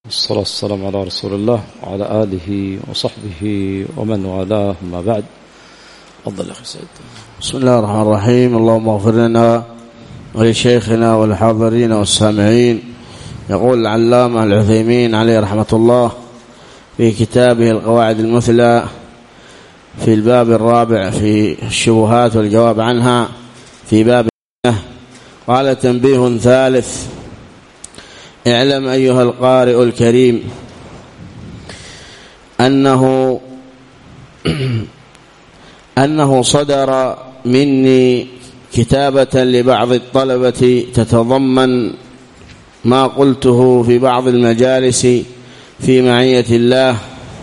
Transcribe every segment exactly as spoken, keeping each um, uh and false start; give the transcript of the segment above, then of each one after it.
والصلاة والسلام على رسول الله وعلى آله وصحبه ومن والاه، ما بعد. أفضل أخي سيد. بسم الله الرحمن الرحيم. اللهم اغفر لنا ولشيخنا والحاضرين والسامعين. يقول العلامة العثيمين عليه رحمة الله في كتابه القواعد المثلى في الباب الرابع في الشبهات والجواب عنها في باب قال: تنبيه ثالث: اعلم أيها القارئ الكريم أنه أنه صدر مني كتابة لبعض الطلبة تتضمن ما قلته في بعض المجالس في معية الله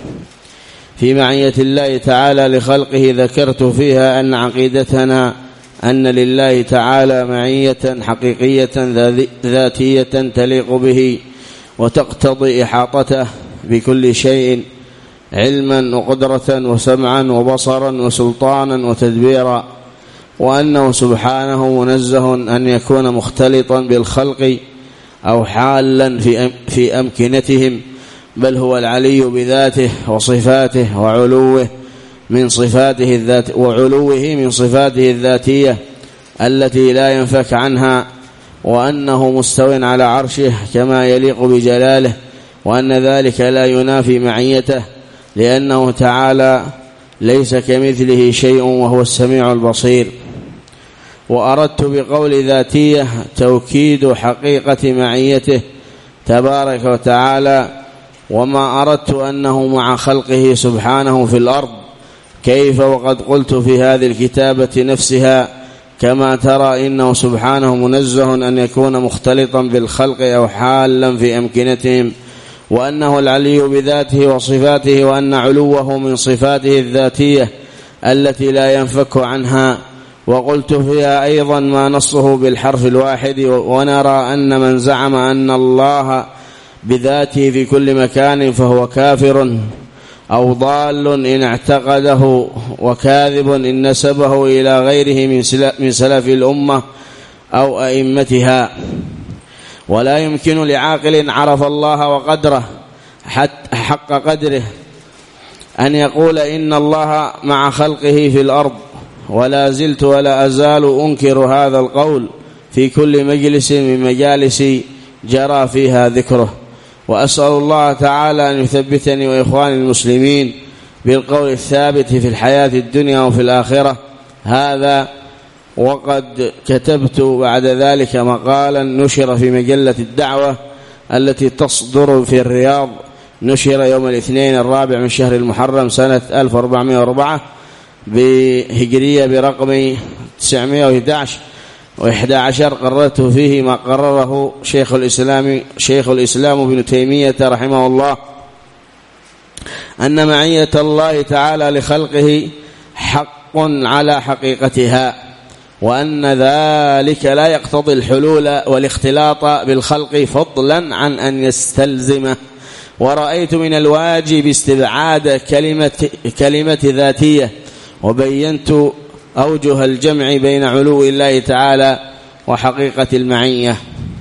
في معية الله تعالى لخلقه. ذكرت فيها أن عقيدتنا أن لله تعالى معية حقيقية ذاتية تليق به وتقتضي إحاطته بكل شيء علما وقدرة وسمعا وبصرا وسلطانا وتدبيرا، وأنه سبحانه منزه أن يكون مختلطا بالخلق أو حالا في في أمكنتهم، بل هو العلي بذاته وصفاته وعلوه من صفاته الذات وعلوه من صفاته الذاتية التي لا ينفك عنها، وأنه مستو على عرشه كما يليق بجلاله، وأن ذلك لا ينافي معيته، لأنه تعالى ليس كمثله شيء وهو السميع البصير. وأردت بقول ذاتية توكيد حقيقة معيته تبارك وتعالى، وما أردت أنه مع خلقه سبحانه في الأرض، كيف وقد قلت في هذه الكتابة نفسها كما ترى إنه سبحانه منزه أن يكون مختلطا بالخلق أو حالا في أمكنتهم، وأنه العلي بذاته وصفاته، وأن علوه من صفاته الذاتية التي لا ينفك عنها. وقلت فيها أيضا ما نصه بالحرف الواحد، ونرى أن من زعم أن الله بذاته في كل مكان فهو كافر أو ضال إن اعتقده، وكاذب إن نسبه إلى غيره من سلف الأمة أو أئمتها. ولا يمكن لعاقل عرف الله وقدره حق قدره أن يقول إن الله مع خلقه في الأرض، ولا زلت ولا أزال أنكر هذا القول في كل مجلس من مجالس جرى فيها ذكره. وأسأل الله تعالى أن يثبتني وإخواني المسلمين بالقول الثابت في الحياة الدنيا وفي الآخرة. هذا وقد كتبت بعد ذلك مقالا نشر في مجلة الدعوة التي تصدر في الرياض، نشر يوم الاثنين الرابع من شهر المحرم سنة ألف وأربعمائة وأربعة بهجرية برقم تسعمائة وأحد عشر وإحدى عشر. قررت فيه ما قرره شيخ الإسلام شيخ الإسلام ابن تيمية رحمه الله، أن معية الله تعالى لخلقه حق على حقيقتها، وأن ذلك لا يقتضي الحلول والاختلاط بالخلق فضلا عن أن يستلزمه. ورأيت من الواجب استبعاد كلمة, كلمة ذاتية، وبينت أوجه الجمع بين علو الله تعالى وحقيقة المعية.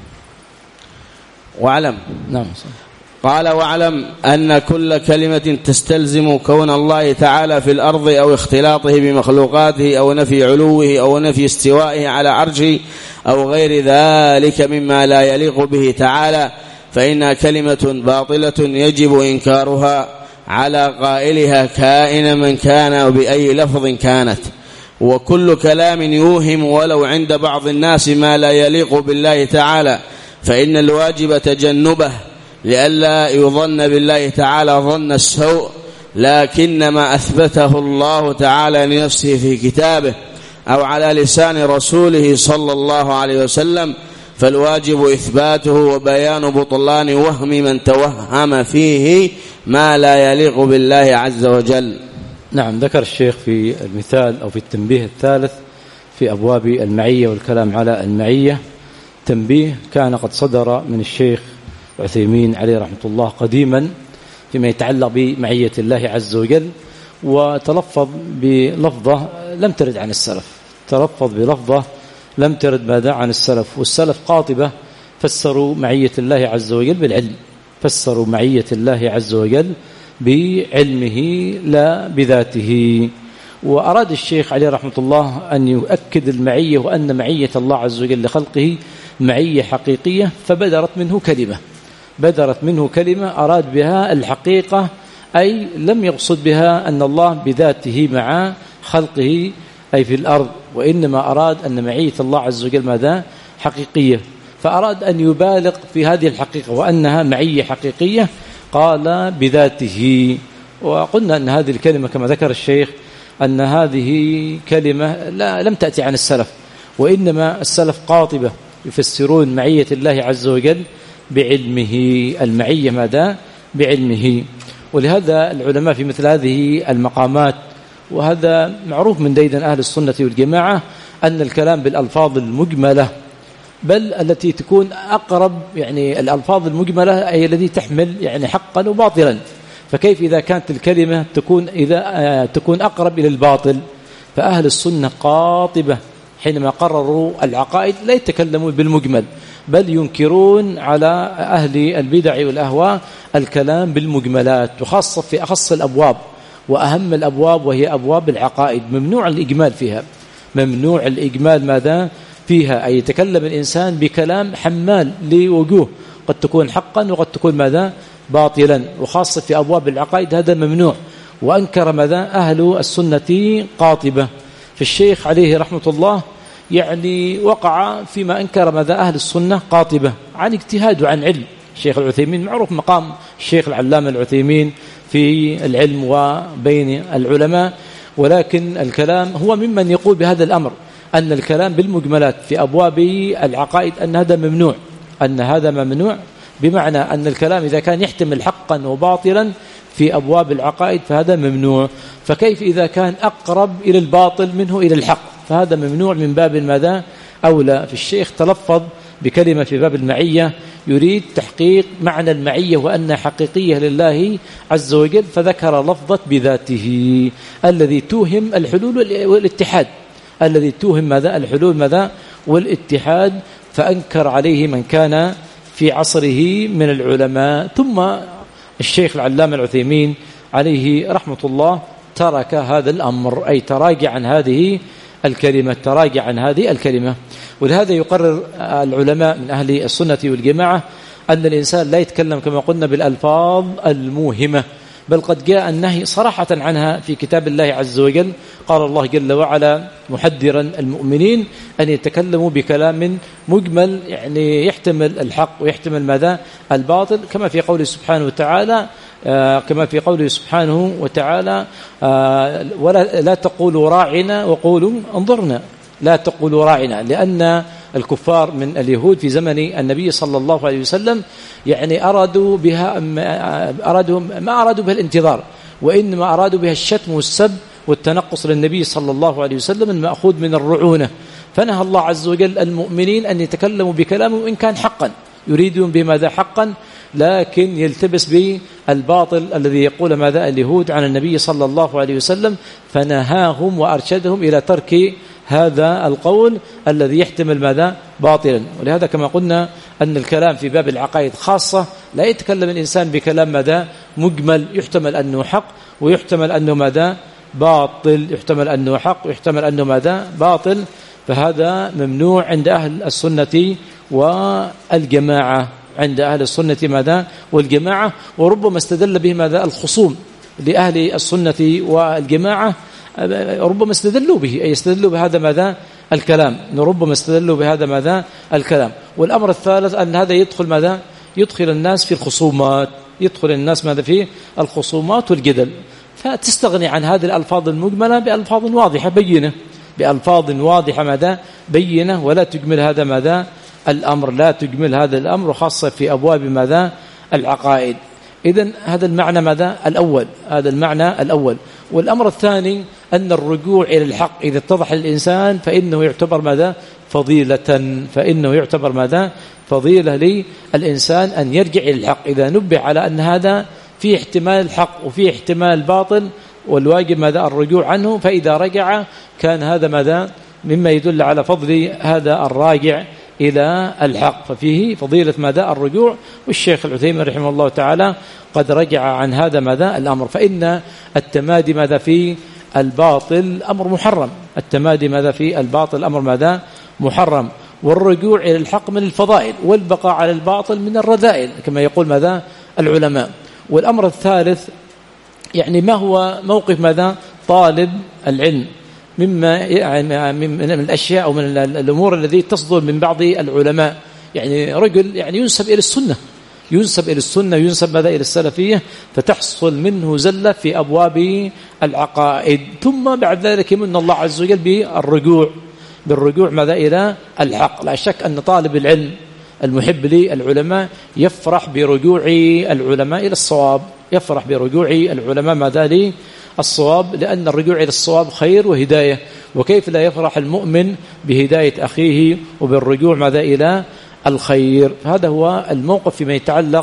واعلم نعم قال واعلم أن كل كلمة تستلزم كون الله تعالى في الأرض أو اختلاطه بمخلوقاته أو نفي علوه أو نفي استوائه على عرشه أو غير ذلك مما لا يليق به تعالى، فإنها كلمة باطلة يجب إنكارها على قائلها كائن من كان وبأي لفظ كانت. وكل كلام يوهم ولو عند بعض الناس ما لا يليق بالله تعالى فإن الواجب تجنبه، لئلا يظن بالله تعالى ظن السوء، لكن ما أثبته الله تعالى لنفسه في كتابه أو على لسان رسوله صلى الله عليه وسلم فالواجب إثباته وبيان بطلان وهم من توهم فيه ما لا يليق بالله عز وجل. نعم. ذكر الشيخ في المثال أو في التنبيه الثالث في أبواب المعية والكلام على المعية تنبيه كان قد صدر من الشيخ عثيمين عليه رحمة الله قديما فيما يتعلق بمعية الله عز وجل، وتلفظ بلفظة لم ترد عن السلف تلفظ بلفظة لم ترد ماذا عن السلف. والسلف قاطبة فسروا معية الله عز وجل بالعلم، فسروا معية الله عز وجل بعلمه لا بذاته. وأراد الشيخ عليه رحمة الله أن يؤكد المعية وأن معية الله عز وجل لخلقه معية حقيقية، فبدرت منه كلمة بدرت منه كلمة أراد بها الحقيقة، أي لم يقصد بها أن الله بذاته مع خلقه أي في الأرض، وإنما أراد أن معية الله عز وجل ماذا حقيقية، فأراد أن يبالغ في هذه الحقيقة وأنها معية حقيقية، قال بذاته. وقلنا أن هذه الكلمة كما ذكر الشيخ أن هذه كلمة لا لم تأتي عن السلف، وإنما السلف قاطبة يفسرون معية الله عز وجل بعلمه، المعية ماذا بعلمه. ولهذا العلماء في مثل هذه المقامات، وهذا معروف من ديدن أهل السنة والجماعة، أن الكلام بالألفاظ المجملة بل التي تكون أقرب، يعني الألفاظ المجملة أي التي تحمل يعني حقا وباطلا، فكيف إذا كانت الكلمة تكون إذا تكون أقرب إلى الباطل؟ فأهل السنة قاطبة حينما قرروا العقائد لا يتكلمون بالمجمل، بل ينكرون على أهل البدع والأهواء الكلام بالمجملات، وخاصة في أخص الأبواب وأهم الأبواب وهي أبواب العقائد، ممنوع الإجمال فيها، ممنوع الإجمال ماذا فيها، أي يتكلم الإنسان بكلام حمال لوجوه قد تكون حقا وقد تكون ماذا باطلا، وخاصة في أبواب العقائد هذا ممنوع. وأنكر ماذا أهل السنة قاطبة. في الشيخ عليه رحمة الله يعني وقع فيما أنكر ماذا أهل السنة قاطبة عن اجتهاد وعن علم. الشيخ العثيمين معروف مقام الشيخ العلامة العثيمين في العلم وبين العلماء، ولكن الكلام هو ممن يقول بهذا الأمر، أن الكلام بالمجملات في أبواب العقائد أن هذا ممنوع، أن هذا ممنوع بمعنى أن الكلام إذا كان يحتمل حقا وباطلا في أبواب العقائد فهذا ممنوع، فكيف إذا كان أقرب إلى الباطل منه إلى الحق؟ فهذا ممنوع من باب ماذا أولى. في الشيخ تلفظ بكلمة في باب المعية يريد تحقيق معنى المعية وأنها حقيقية لله عز وجل، فذكر لفظة بذاته الذي توهم الحلول والاتحاد، الذي توهم ماذا الحلول ماذا والاتحاد، فأنكر عليه من كان في عصره من العلماء. ثم الشيخ العلامة العثيمين عليه رحمة الله ترك هذا الأمر، أي تراجع عن هذه الكلمة، تراجع عن هذه الكلمة. ولهذا يقرر العلماء من أهل السنة والجماعة أن الإنسان لا يتكلم كما قلنا بالألفاظ الموهمة، بل قد جاء النهي صراحة عنها في كتاب الله عز وجل. قال الله جل وعلا محذرا المؤمنين أن يتكلموا بكلام مجمل، يعني يحتمل الحق ويحتمل ماذا الباطل، كما في قوله سبحانه وتعالى آه كما في قوله سبحانه وتعالى آه ولا لا تقولوا راعنا وقولوا انظرنا، لا تقولوا راعنا، لأن الكفار من اليهود في زمن النبي صلى الله عليه وسلم يعني أرادوا بها أرادوا ما أرادوا بها الانتظار، وإنما أرادوا بها الشتم والسب والتنقص للنبي صلى الله عليه وسلم المأخوذ من الرعونة. فنهى الله عز وجل المؤمنين أن يتكلموا بكلامه وإن كان حقا، يريدون بماذا حقا، لكن يلتبس بالباطل الذي يقول ماذا اليهود عن النبي صلى الله عليه وسلم، فنهاهم وأرشدهم إلى ترك هذا القول الذي يحتمل ماذا باطلا. ولهذا كما قلنا أن الكلام في باب العقائد خاصة لا يتكلم الإنسان بكلام ماذا مجمل، يحتمل أنه حق ويحتمل أنه ماذا باطل، يحتمل أنه حق ويحتمل أنه ماذا باطل، فهذا ممنوع عند أهل السنة والجماعة، عند أهل السنة ماذا والجماعة. وربما استدل به ماذا الخصوم لأهل السنة والجماعة، ربما استدلوا به، أي استدلوا بهذا ماذا الكلام، ربما استدلوا بهذا ماذا الكلام. والأمر الثالث أن هذا يدخل ماذا يدخل الناس في الخصومات، يدخل الناس ماذا في الخصومات والجدل، فتستغني عن هذه الألفاظ المجملة بألفاظ واضحة بينة، بألفاظ واضحة ماذا بينة، ولا تجمل هذا ماذا الأمر، لا تجمل هذا الأمر، خاصة في أبواب ماذا العقائد. إذن هذا المعنى ماذا الأول، هذا المعنى الأول. والأمر الثاني أن الرجوع إلى الحق إذا اتضح الإنسان فإنه يعتبر ماذا فضيلة، فإنه يعتبر ماذا فضيلة للإنسان أن يرجع إلى الحق إذا نبه على أن هذا في احتمال الحق وفي احتمال باطل، والواجب ماذا الرجوع عنه. فإذا رجع كان هذا ماذا مما يدل على فضل هذا الراجع إلى الحق، ففيه فضيلة ماذا الرجوع. والشيخ العثيمين رحمه الله تعالى قد رجع عن هذا ماذا الأمر. فإن التمادي ماذا في الباطل أمر محرم، التمادي ماذا في الباطل أمر ماذا محرم، والرجوع إلى الحق من الفضائل، والبقاء على الباطل من الرذائل كما يقول ماذا العلماء. والأمر الثالث يعني ما هو موقف ماذا طالب العلم مما يعني من الأشياء أو من الأمور التي تصدر من بعض العلماء. يعني رجل يعني ينسب إلى السنة، ينسب إلى السنة، ينسب ماذا إلى السلفية، فتحصل منه زلة في أبواب العقائد، ثم بعد ذلك يمن الله عز وجل بالرجوع بالرجوع ماذا إلى الحق. لا شك أن طالب العلم المحب للعلماء يفرح برجوع العلماء إلى الصواب، يفرح برجوع العلماء ماذا للصواب، لأن الرجوع إلى الصواب خير وهداية. وكيف لا يفرح المؤمن بهداية أخيه وبالرجوع ماذا إلى الخير. هذا هو الموقف فيما يتعلق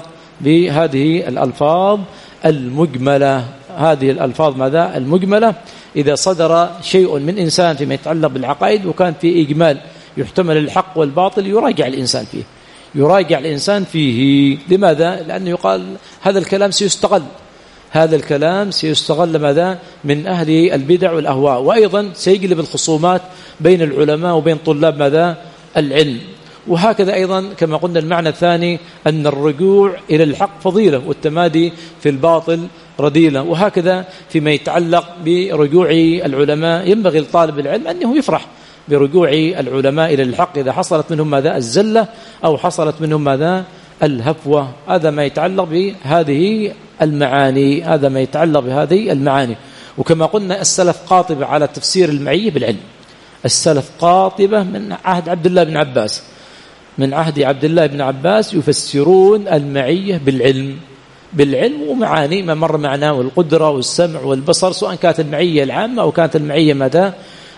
بهذه الألفاظ المجملة. هذه الألفاظ ماذا المجملة إذا صدر شيء من إنسان فيما يتعلق بالعقائد وكان في إجمال يحتمل الحق والباطل، يراجع الإنسان فيه، يراجع الإنسان فيه. لماذا؟ لأنه يقال هذا الكلام سيستغل، هذا الكلام سيستغل ماذا من أهل البدع والأهواء، وأيضا سيجلب الخصومات بين العلماء وبين طلاب ماذا العلم. وهكذا أيضا كما قلنا المعنى الثاني أن الرجوع إلى الحق فضيلة والتمادي في الباطل رذيلة. وهكذا فيما يتعلق برجوع العلماء ينبغي لطالب العلم أنه يفرح برجوع العلماء إلى الحق إذا حصلت منهم ماذا الزلة أو حصلت منهم ماذا الهفوة. هذا ما يتعلق بهذه المعاني، هذا ما يتعلق بهذه المعاني. وكما قلنا السلف قاطبة على تفسير المعية بالعلم، السلف قاطبة من عهد عبد الله بن عباس، من عهد عبد الله بن عباس يفسرون المعية بالعلم، بالعلم ومعاني ما مر معنا، والقدرة والسمع والبصر، سواء كانت المعية العامة أو كانت المعية ماذا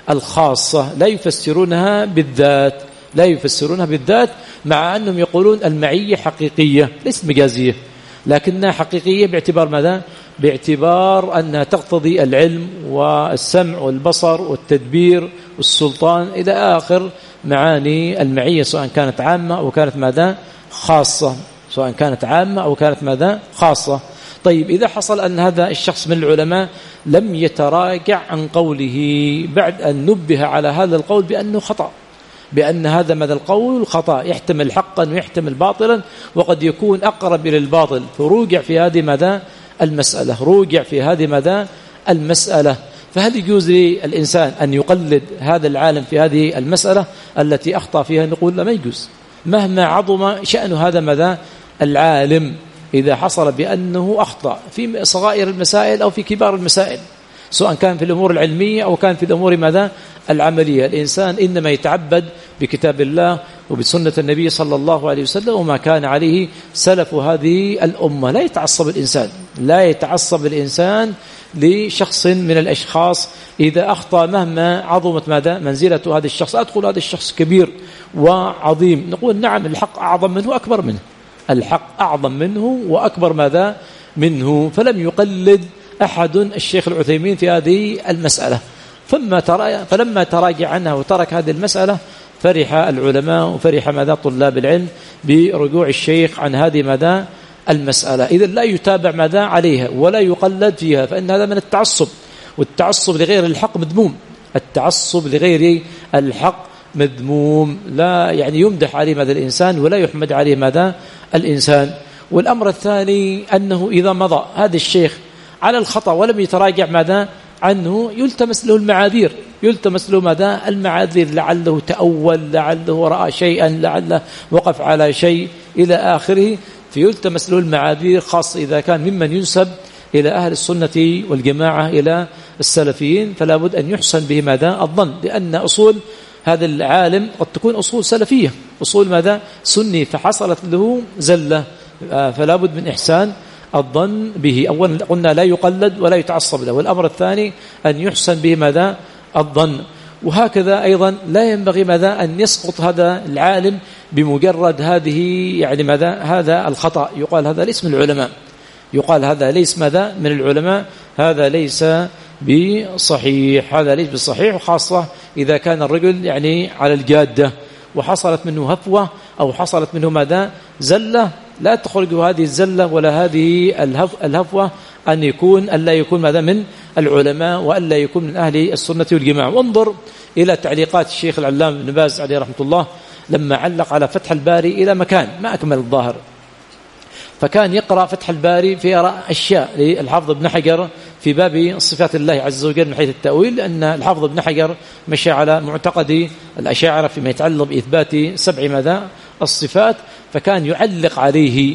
الخاصة. لا يفسرونها بالذات، لا يفسرونها بالذات، مع أنهم يقولون المعية حقيقية ليست مجازية، لكنها حقيقية باعتبار ماذا؟ باعتبار أنها تقتضي العلم والسمع والبصر والتدبير والسلطان إلى آخر معاني المعية، سواء كانت عامة أو كانت ماذا خاصة، سواء كانت عامة أو كانت ماذا خاصة. طيب إذا حصل أن هذا الشخص من العلماء لم يتراجع عن قوله بعد أن نبه على هذا القول بأنه خطأ، بأن هذا ماذا القول خطأ، يحتمل حقا ويحتمل باطلا وقد يكون أقرب إلى الباطل، فروجع في هذه ماذا المسألة، روجع في هذه ماذا المسألة. فهل يجوز للإنسان أن يقلد هذا العالم في هذه المسألة التي أخطأ فيها؟ نقول لا، ما يجوز، مهما عظم شأن هذا ماذا العالم إذا حصل بأنه أخطأ في صغائر المسائل أو في كبار المسائل، سواء كان في الأمور العلمية أو كان في الأمور ماذا العملية. الإنسان إنما يتعبد بكتاب الله وبسنة النبي صلى الله عليه وسلم وما كان عليه سلف هذه الأمة. لا يتعصب الإنسان، لا يتعصب الإنسان لشخص من الأشخاص إذا أخطأ مهما عظمت ماذا منزلة هذا الشخص. أدخل هذا الشخص كبير وعظيم، نقول نعم الحق أعظم منه وأكبر منه، الحق أعظم منه وأكبر ماذا منه. فلم يقلد أحد الشيخ العثيمين في هذه المسألة، فلما ترى فلما تراجع عنها وترك هذه المسألة فرح العلماء وفرح ماذا طلاب العلم برجوع الشيخ عن هذه ماذا المسألة. إذا لا يتابع ماذا عليها ولا يقلد فيها، فإن هذا من التعصب، والتعصب لغير الحق مذموم، التعصب لغير الحق مذموم، لا يعني يمدح عليه ماذا الإنسان ولا يحمد عليه ماذا الإنسان. والأمر الثاني أنه إذا مضى هذا الشيخ على الخطأ ولم يتراجع ماذا عنه يلتمس له المعاذير، يلتمس له ماذا المعاذير، لعله تأول، لعله رأى شيئا، لعله وقف على شيء إلى آخره، فيلتمس له المعاذير، خاصة إذا كان ممن ينسب إلى أهل السنة والجماعة إلى السلفيين، فلا بد أن يحسن به ماذا الظن، لأن أصول هذا العالم قد تكون أصول سلفية، أصول ماذا سني، فحصلت له زلة، فلا بد من إحسان الظن به. أولا قلنا لا يقلد ولا يتعصب له، والأمر الثاني أن يحسن به ماذا الظن. وهكذا أيضا لا ينبغي ماذا أن يسقط هذا العالم بمجرد هذه يعني ماذا هذا الخطأ، يقال هذا ليس من العلماء، يقال هذا ليس ماذا من العلماء، هذا ليس بصحيح، هذا ليس بصحيح، وخاصة إذا كان الرجل يعني على الجادة وحصلت منه هفوة أو حصلت منه ماذا زلة، لا تخرج هذه الزلة ولا هذه الهفوة أن يكون ألا يكون ماذا من العلماء وألا يكون من أهل السنة والجماعة. وانظر إلى تعليقات الشيخ العلامة ابن باز عليه رحمة الله لما علق على فتح الباري إلى مكان ما أكمل الظاهر، فكان يقرأ فتح الباري في أراء أشياء للحافظ ابن حجر في باب صفات الله عز وجل من حيث التأويل، لأن الحافظ ابن حجر مشى على معتقد الأشاعرة فيما يتعلق بإثبات سبع ماذا الصفات، فكان يعلق عليه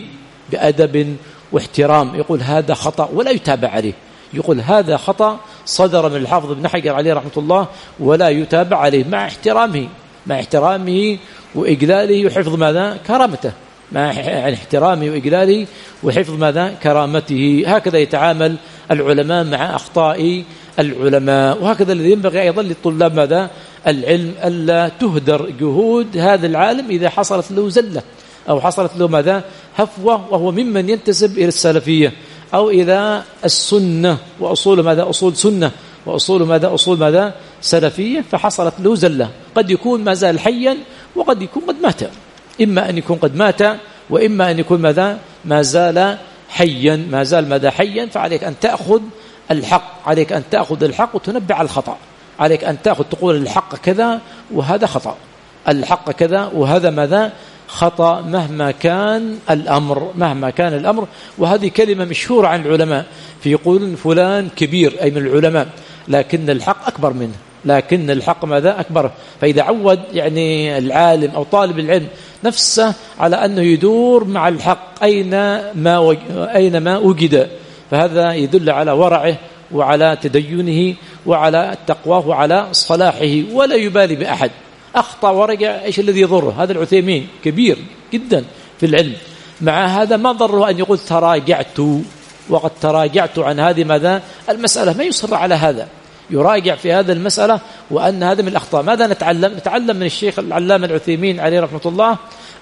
بأدب واحترام، يقول هذا خطأ ولا يتابع عليه، يقول هذا خطأ صدر من الحافظ ابن حجر عليه رحمة الله ولا يتابع عليه، مع احترامه مع احترامه وإجلاله وحفظ ماذا كرامته، مع احترامه وإجلاله وحفظ ماذا كرامته. هكذا يتعامل العلماء مع أخطاء العلماء، وهكذا الذي ينبغي أيضا للطلاب ماذا العلم ألا تهدر جهود هذا العالم إذا حصلت له زلة أو حصلت له ماذا هفوة، وهو ممن ينتسب إلى السلفية أو إلى السنة وأصول ماذا أصول سنة وأصول ماذا أصول ماذا سلفية، فحصلت له زلة، قد يكون ما زال حيا وقد يكون قد مات، إما أن يكون قد مات وإما أن يكون ماذا ما زال حيا ما زال ماذا حيا. فعليك أن تأخذ الحق عليك أن تأخذ الحق وتنبع على الخطأ، عليك أن تأخذ تقول الحق كذا وهذا خطأ، الحق كذا وهذا ماذا خطأ، مهما كان الأمر مهما كان الأمر. وهذه كلمة مشهورة عن العلماء في يقولون فلان كبير أي من العلماء، لكن الحق أكبر منه لكن الحق ماذا أكبر. فإذا عود يعني العالم أو طالب العلم نفسه على أنه يدور مع الحق أين ما وج... أين ما وجد، فهذا يدل على ورعه وعلى تدينه وعلى تقواه وعلى صلاحه، ولا يبالي بأحد أخطأ ورجع إيش الذي يضره. هذا العثيمين كبير جدا في العلم، مع هذا ما ضره أن يقول تراجعت وقد تراجعت عن هذه ماذا المسألة، ما يصر على هذا، يراجع في هذا المسألة وأن هذا من الأخطاء. ماذا نتعلم؟ نتعلم من الشيخ العلامة العثيمين عليه رحمة الله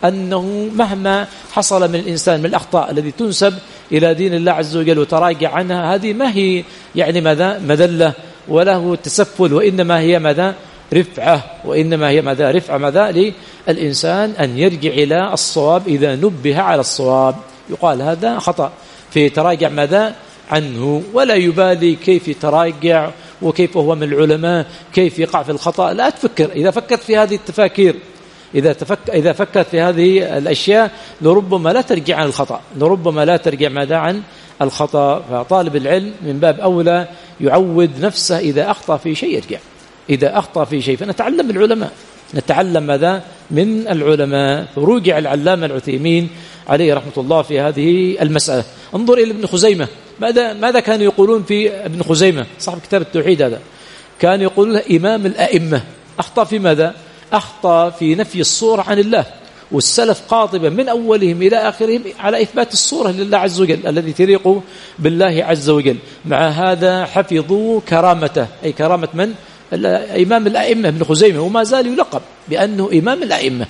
أنه مهما حصل من الإنسان من الأخطاء الذي تنسب إلى دين الله عز وجل وتراجع عنها، هذه ما هي يعني ماذا مذلة وله تسفل، وإنما هي ماذا رفعة وإنما هي ماذا رفعة ماذا للإنسان أن يرجع إلى الصواب إذا نبه على الصواب، يقال هذا خطأ في تراجع ماذا عنه، ولا يبالي كيف يتراجع وكيف هو من العلماء كيف يقع في الخطأ. لا تفكر، إذا فكرت في هذه التفاكير إذا تفك إذا فكرت في هذه الأشياء لربما لا ترجع عن الخطأ لربما لا ترجع ماذا عن الخطأ. فطالب العلم من باب أولى يعود نفسه إذا أخطأ في شيء يرجع إذا أخطأ في شيء. فنتعلم من العلماء نتعلم ماذا من العلماء. فرجع العلامة العثيمين عليه رحمة الله في هذه المسألة. انظر إلى ابن خزيمة، ماذا ماذا كانوا يقولون في ابن خزيمة صاحب كتاب التوحيد؟ هذا كان يقول له إمام الأئمة. أخطأ في ماذا؟ أخطأ في نفي الصورة عن الله، والسلف قاطبة من أولهم إلى آخرهم على إثبات الصورة لله عز وجل الذي تليق بالله عز وجل. مع هذا حفظوا كرامته، أي كرامة من؟ إمام الأئمة ابن خزيمة، وما زال يلقب بأنه إمام الأئمة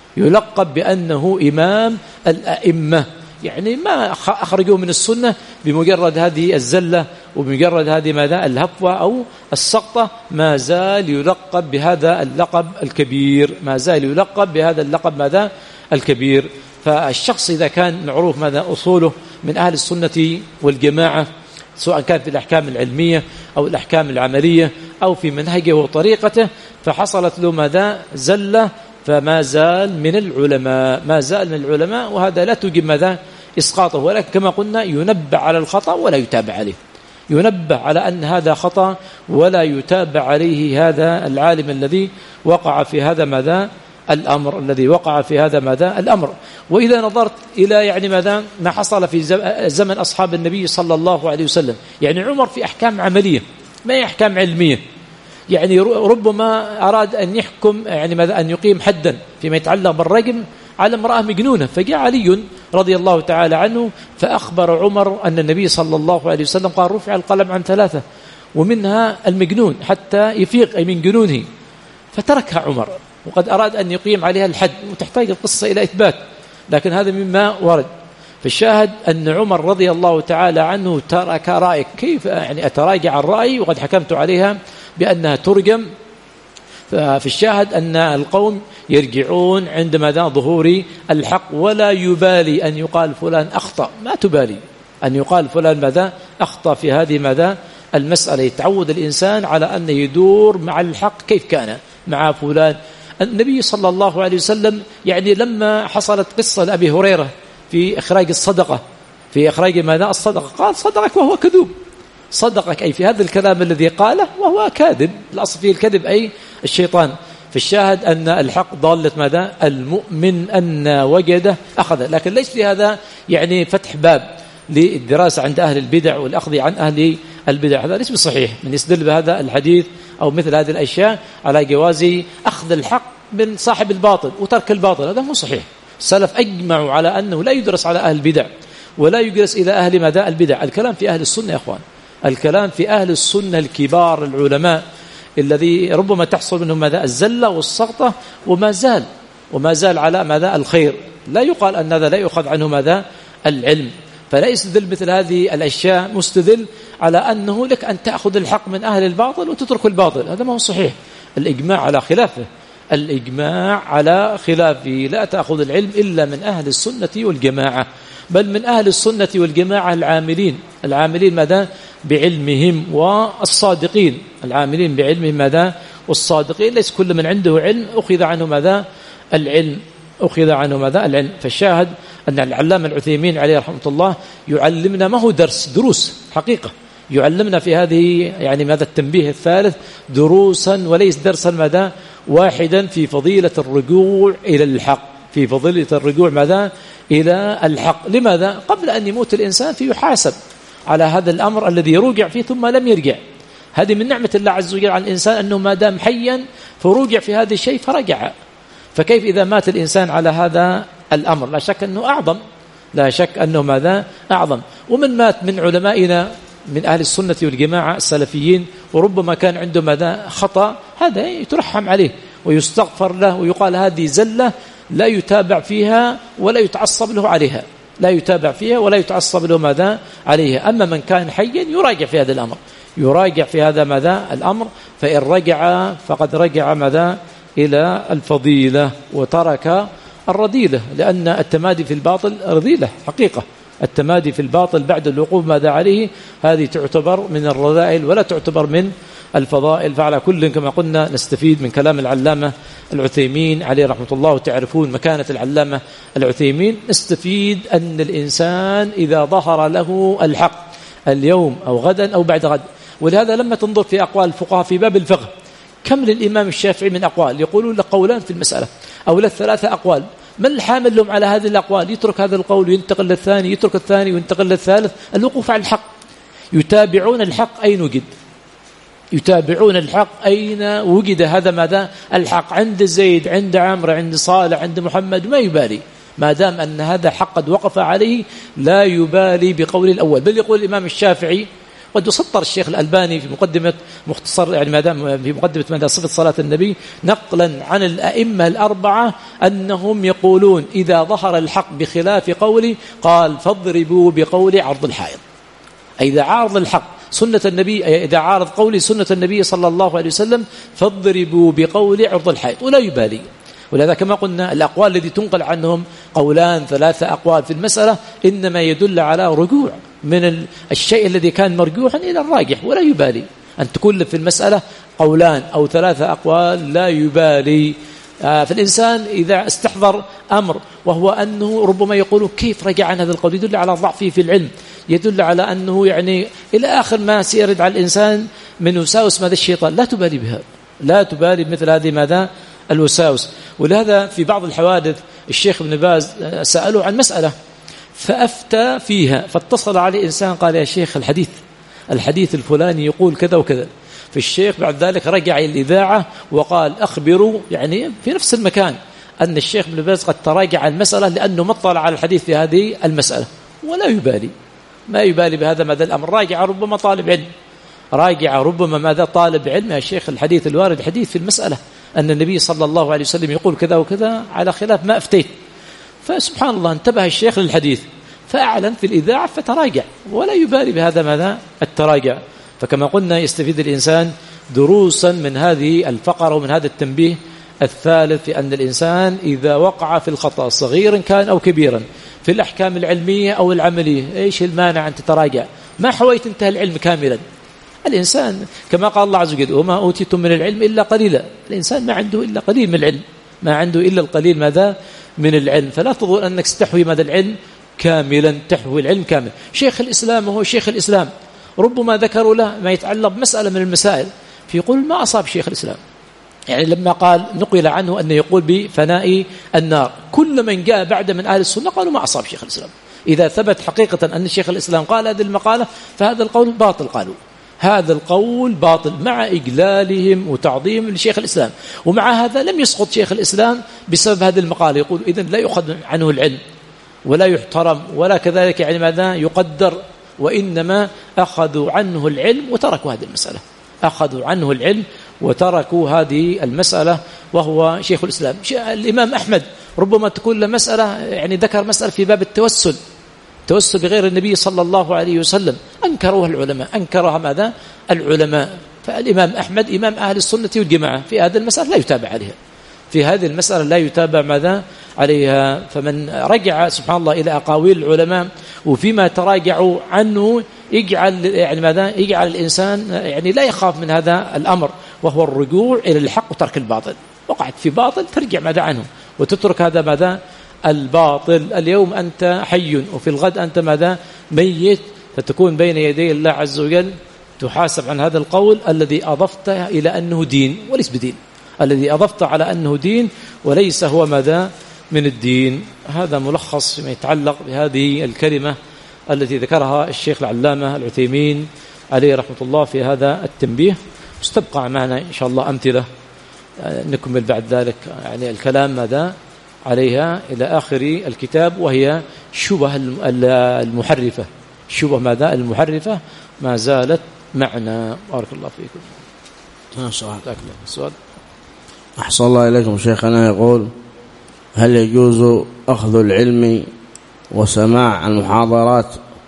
يلقب بأنه إمام الأئمة، يعني ما أخرجوه من السنة بمجرد هذه الزلة وبمجرد هذه ماذا الهفوة أو السقطة، ما زال يلقب بهذا اللقب الكبير ما زال يلقب بهذا اللقب ماذا الكبير. فالشخص إذا كان معروف ماذا أصوله من أهل السنة والجماعة، سواء كان في الأحكام العلمية أو الأحكام العملية أو في منهجه وطريقته، فحصلت له ماذا زلة، فما زال من العلماء ما زال من العلماء وهذا لا توجب ماذا إسقاطه، ولكن كما قلنا ينبه على الخطأ ولا يتابع عليه، ينبه على أن هذا خطأ ولا يتابع عليه هذا العالم الذي وقع في هذا ماذا الأمر الذي وقع في هذا ماذا الأمر. وإذا نظرت إلى يعني ماذا ما حصل في زمن أصحاب النبي صلى الله عليه وسلم، يعني عمر في أحكام عملية ما هي أحكام علمية، يعني ربما أراد أن يحكم يعني ماذا أن يقيم حدا فيما يتعلق بالرجم على امرأة مجنونة، فجاء علي رضي الله تعالى عنه فأخبر عمر أن النبي صلى الله عليه وسلم قال رفع القلم عن ثلاثة ومنها المجنون حتى يفيق أي من جنونه، فتركها عمر وقد أراد أن يقيم عليها الحد، وتحتاج القصة إلى إثبات لكن هذا مما ورد. فالشاهد أن عمر رضي الله تعالى عنه ترك رأيك، كيف يعني أتراجع الرأي وقد حكمت عليها بأنها ترجم؟ ففي الشاهد أن القوم يرجعون عند مدى ظهور الحق، ولا يبالي أن يقال فلان أخطأ، ما تبالي أن يقال فلان ماذا أخطأ في هذه ماذا المسألة. يتعود الإنسان على أن يدور مع الحق كيف كان مع فلان. النبي صلى الله عليه وسلم يعني لما حصلت قصة لأبي هريرة في إخراج الصدقة، في إخراج ماذا الصدقة، قال صدقك وهو كذوب، صدقك أي في هذا الكلام الذي قاله وهو كاذب، الأصل فيه الكذب أي الشيطان. في الشاهد أن الحق ضالة ماذا المؤمن أن وجده أخذه، لكن ليس في هذا يعني فتح باب للدراسة عند أهل البدع والأخذ عن أهل البدع، هذا ليس بصحيح. من يستدل بهذا الحديث أو مثل هذه الأشياء على جواز أخذ الحق من صاحب الباطل وترك الباطل، هذا مو صحيح. السلف أجمعوا على أنه لا يدرس على أهل البدع ولا يجلس إلى أهل ماذا البدع. الكلام في أهل السنة يا أخوان، الكلام في أهل السنة الكبار العلماء الذي ربما تحصل منهم ماذا الزلة والسقطة، وما زال وما زال على ماذا الخير. لا يقال أن هذا لا يؤخذ عنه ماذا العلم. فلا يستدل مثل هذه الأشياء مستدل على أنه لك أن تأخذ الحق من أهل الباطل وتترك الباطل، هذا ما هو صحيح. الإجماع على خلافه، الإجماع على خلافه. لا تأخذ العلم إلا من أهل السنة والجماعة، بل من أهل السنة والجماعة العاملين العاملين ماذا بعلمهم والصادقين، العاملين بعلمهم ماذا والصادقين. ليس كل من عنده علم أخذ عنه ماذا العلم أخذ عنه ماذا العلم. فالشاهد أن العلامة العثيمين عليه رحمة الله يعلمنا ما هو درس، دروس حقيقة، يعلمنا في هذه يعني ماذا التنبيه الثالث دروسا وليس درسا ماذا واحدا في فضيلة الرجوع إلى الحق، في فضيلة الرجوع ماذا إلى الحق. لماذا؟ قبل أن يموت الإنسان فيحاسب على هذا الأمر الذي رجع فيه ثم لم يرجع. هذه من نعمة الله عز وجل على الإنسان أنه ما دام حيا فرجع في هذا الشيء فرجع. فكيف إذا مات الإنسان على هذا الأمر؟ لا شك أنه أعظم، لا شك أنه ماذا أعظم. ومن مات من علمائنا من أهل السنة والجماعة السلفيين وربما كان عنده ماذا خطأ، هذا يترحم عليه ويستغفر له ويقال هذه زلة لا يتابع فيها ولا يتعصب له عليها، لا يتابع فيها ولا يتعصب له ماذا عليها. أما من كان حيا يراجع في هذا الأمر، يراجع في هذا ماذا الأمر، فإن رجع فقد رجع ماذا إلى الفضيلة وترك الرذيلة، لأن التمادي في الباطل رذيلة حقيقة. التمادي في الباطل بعد الوقوف ماذا عليه هذه تعتبر من الرذائل ولا تعتبر من الفضائل. فعلى كل كما قلنا نستفيد من كلام العلامة العثيمين عليه رحمة الله، وتعرفون مكانة العلامة العثيمين. نستفيد أن الإنسان إذا ظهر له الحق اليوم أو غدا أو بعد غد، ولهذا لما تنظر في أقوال الفقهاء في باب الفقه كم للإمام الشافعي من أقوال، يقولون لك قولان في المسألة أو للثلاثة أقوال، من الحامل لهم على هذه الأقوال؟ يترك هذا القول وينتقل للثاني، يترك الثاني وينتقل للثالث. الوقوف على الحق، يتابعون الحق أين وجد، يتابعون الحق أين وجد. هذا ماذا الحق عند زيد، عند عمرو، عند صالح، عند محمد، ما يبالي ما دام أن هذا حق قد وقف عليه، لا يبالي بقول الأول. بل يقول الإمام الشافعي، قد يسطر الشيخ الألباني في مقدمة مختصر يعني ما دام في مقدمة ماذا صفة صلاة النبي نقلا عن الأئمة الأربعة أنهم يقولون إذا ظهر الحق بخلاف قولي قال فاضربوا بقول عرض الحائط. إذا عارض الحق سنة النبي، إذا عارض قولي سنة النبي صلى الله عليه وسلم فاضربوا بقول عرض الحائط، ولا يبالي. ولهذا كما قلنا الأقوال التي تنقل عنهم قولان ثلاثة أقوال في المسألة إنما يدل على رجوع من الشيء الذي كان مرجوحا إلى الراجح، ولا يبالي أن تكون في المسألة قولان أو ثلاثة أقوال، لا يبالي. فالإنسان إذا استحضر أمر وهو أنه ربما يقول كيف رجع عن هذا القول، يدل على ضعفه في العلم، يدل على أنه يعني إلى آخر ما سيرد على الإنسان من وساوس ماذا الشيطان. لا تبالي بها، لا تبالي بمثل هذه ماذا الوساوس. ولهذا في بعض الحوادث الشيخ ابن باز سألوا عن مسألة فأفتى فيها، فاتصل عليه إنسان قال يا شيخ الحديث الحديث الفلاني يقول كذا وكذا. فالشيخ بعد ذلك رجع إلى الإذاعة وقال أخبروا يعني في نفس المكان أن الشيخ ابن باز قد تراجع عن المسألة لأنه ما اطلع على الحديث في هذه المسألة، ولا يبالي، ما يبالي بهذا ماذا الأمر. راجع ربما طالب علم، راجع ربما ماذا طالب علم يا شيخ الحديث الوارد حديث في المسألة أن النبي صلى الله عليه وسلم يقول كذا وكذا على خلاف ما أفتيت. فسبحان الله انتبه الشيخ للحديث فأعلن في الإذاعة فتراجع، ولا يبالي بهذا ماذا التراجع. فكما قلنا يستفيد الإنسان دروسا من هذه الفقرة ومن هذا التنبيه الثالث في أن الإنسان إذا وقع في الخطأ صغيرا كان أو كبيرا في الأحكام العلمية أو العملية، إيش المانع أن تتراجع؟ ما حويت انتهى العلم كاملا. الإنسان كما قال الله عز وجل وما أوتيتم من العلم إلا قليلا، الإنسان ما عنده إلا قليل من العلم، ما عنده إلا القليل ماذا من العلم. فلا تظن أنك ستحوي ماذا العلم كاملا، تحوي العلم كاملا. شيخ الإسلام وهو شيخ الإسلام ربما ذكروا له ما يتعلق بمسألة من المسائل فيقول ما أصاب شيخ الإسلام، يعني لما قال نقل عنه أنه يقول بفناء النار، كل من جاء بعد من أهل السنة قالوا ما أصاب شيخ الإسلام. إذا ثبت حقيقة أن شيخ الإسلام قال هذه المقالة فهذا القول باطل، قالوا هذا القول باطل مع إجلالهم وتعظيم لشيخ الإسلام. ومع هذا لم يسقط شيخ الإسلام بسبب هذه المقالة، يقول إذن لا يؤخذ عنه العلم ولا يحترم ولا كذلك يعني ماذا يقدر، وإنما أخذوا عنه العلم وتركوا هذه المسألة، أخذوا عنه العلم وتركوا هذه المسألة وهو شيخ الإسلام. الإمام أحمد ربما تكون له مسألة، يعني ذكر مسألة في باب التوسل، توسل بغير النبي صلى الله عليه وسلم، أنكروها العلماء، أنكرها ماذا العلماء. فالإمام أحمد إمام أهل السنة والجماعة في هذه المسألة لا يتابع عليها، في هذه المسألة لا يتابع ماذا عليها. فمن رجع سبحان الله إلى أقاويل العلماء وفيما تراجعوا عنه يجعل يعني ماذا يجعل الإنسان يعني لا يخاف من هذا الأمر، وهو الرجوع إلى الحق وترك الباطل. وقعت في باطل ترجع ماذا عنه وتترك هذا ماذا الباطل. اليوم أنت حي وفي الغد أنت ماذا ميت، فتكون بين يدي الله عز وجل تحاسب عن هذا القول الذي أضفته إلى أنه دين وليس بدين، الذي أضفت على أنه دين وليس هو ماذا من الدين. هذا ملخص فيما يتعلق بهذه الكلمة التي ذكرها الشيخ العلامة العثيمين عليه رحمة الله في هذا التنبيه. استبقى معنا إن شاء الله أمثلة نكمل بعد ذلك يعني الكلام ماذا عليها إلى آخر الكتاب، وهي شبه المحرفة، شبه ماذا المحرفة ما زالت معنا. بارك الله فيكم. سؤال أحسن الله إليكم شيخنا، يقول هل يجوز أخذ العلم وسماع المحاضرات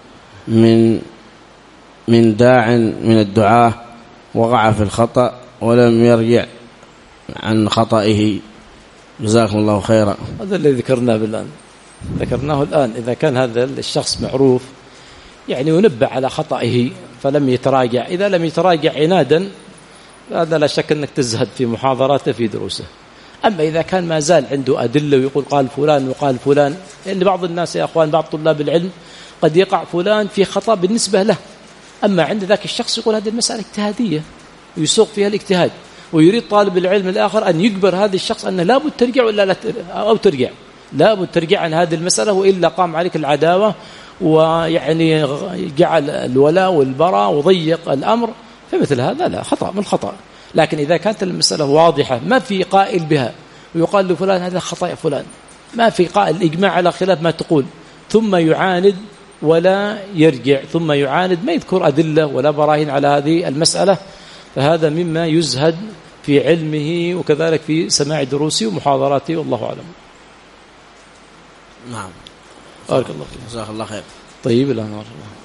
من من داع من الدعاة وقع في الخطأ ولم يرجع عن خطئه؟ جزاكم الله خيرا. هذا الذي ذكرناه الآن، ذكرناه الآن. إذا كان هذا الشخص معروف يعني ينبه على خطئه فلم يتراجع، إذا لم يتراجع عنادا هذا لا شك أنك تزهد في محاضراته في دروسه. أما إذا كان ما زال عنده أدلة ويقول قال فلان وقال فلان، لأن بعض الناس يا أخوان بعض طلاب العلم قد يقع فلان في خطأ بالنسبة له، أما عند ذاك الشخص يقول هذه المسألة اجتهادية ويسوق فيها الاجتهاد، ويريد طالب العلم الآخر أن يجبر هذا الشخص أنه لا بد ترجع ولا لا أو ترجع، لا بد ترجع عن هذه المسألة وإلا قام عليك العداوة ويعني جعل الولاء والبراء وضيق الأمر. فمثل هذا لا، خطأ من خطأ. لكن إذا كانت المسألة واضحة ما في قائل بها ويقال لفلان هذا خطأ فلان، ما في قائل الإجماع على خلاف ما تقول، ثم يعاند ولا يرجع، ثم يعاند ما يذكر أدلة ولا براهين على هذه المسألة، فهذا مما يزهد في علمه وكذلك في سماع دروسه ومحاضراته، والله أعلم. نعم. بارك الله فيك. جزاك الله خير. طيب. لا نار الله.